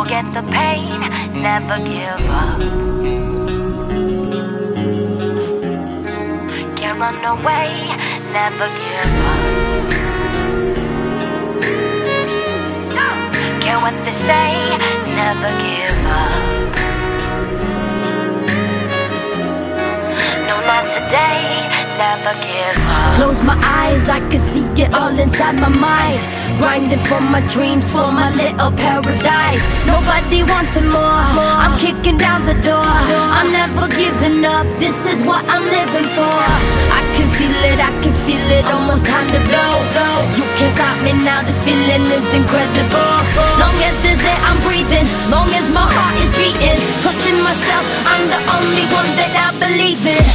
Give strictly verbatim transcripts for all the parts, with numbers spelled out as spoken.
Forget the pain, never give up. Can't run away, never give up. Care what they say, never give up. No, not today, never give up. Close my eyes, I can see it all inside my mind. Grinding for my dreams, for my little paradise. Nobody wants it more. I'm kicking down the door. I'm never giving up, this is what I'm living for. I can feel it, I can feel it, almost time to blow. You can't stop me now, this feeling is incredible. Long as there's air, I'm breathing. Long as my heart is beating. Trusting myself, I'm the only one that I believe in.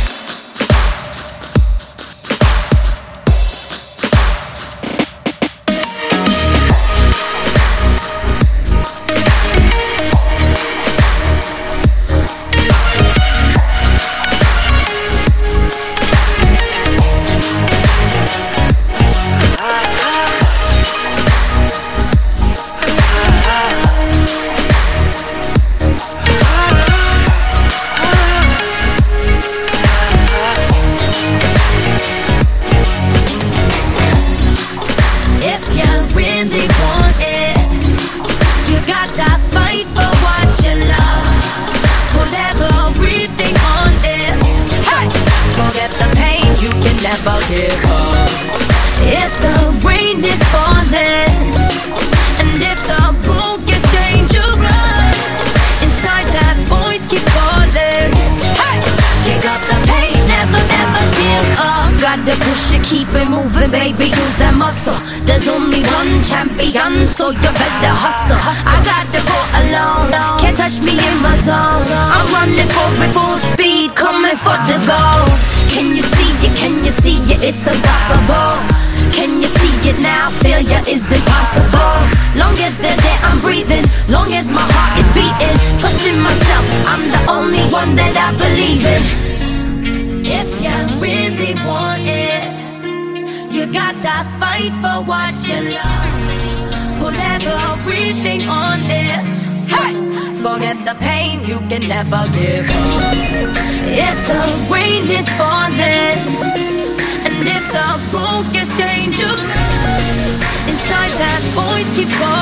Never give up. If the rain is falling, and if the road gets dangerous, inside that voice keeps calling. Hey, pick up the pace, never, never give up. Gotta push it, keep it moving, baby, use that muscle. There's only one champion, so you better hustle. I gotta go alone, can't touch me in my zone. I'm running for it full speed, coming for the goal. Can you see it, can you see it, it's unstoppable. Can you see it now, failure is impossible. Long as there's air, I'm breathing. Long as my heart is beating. Trusting myself, I'm the only one that I believe in. If you really want it, you gotta fight for what you love. Put everything on this. Hey! Forget the pain, you can never give up. If the rain is falling, and if the road gets dangerous, inside that voice keeps calling.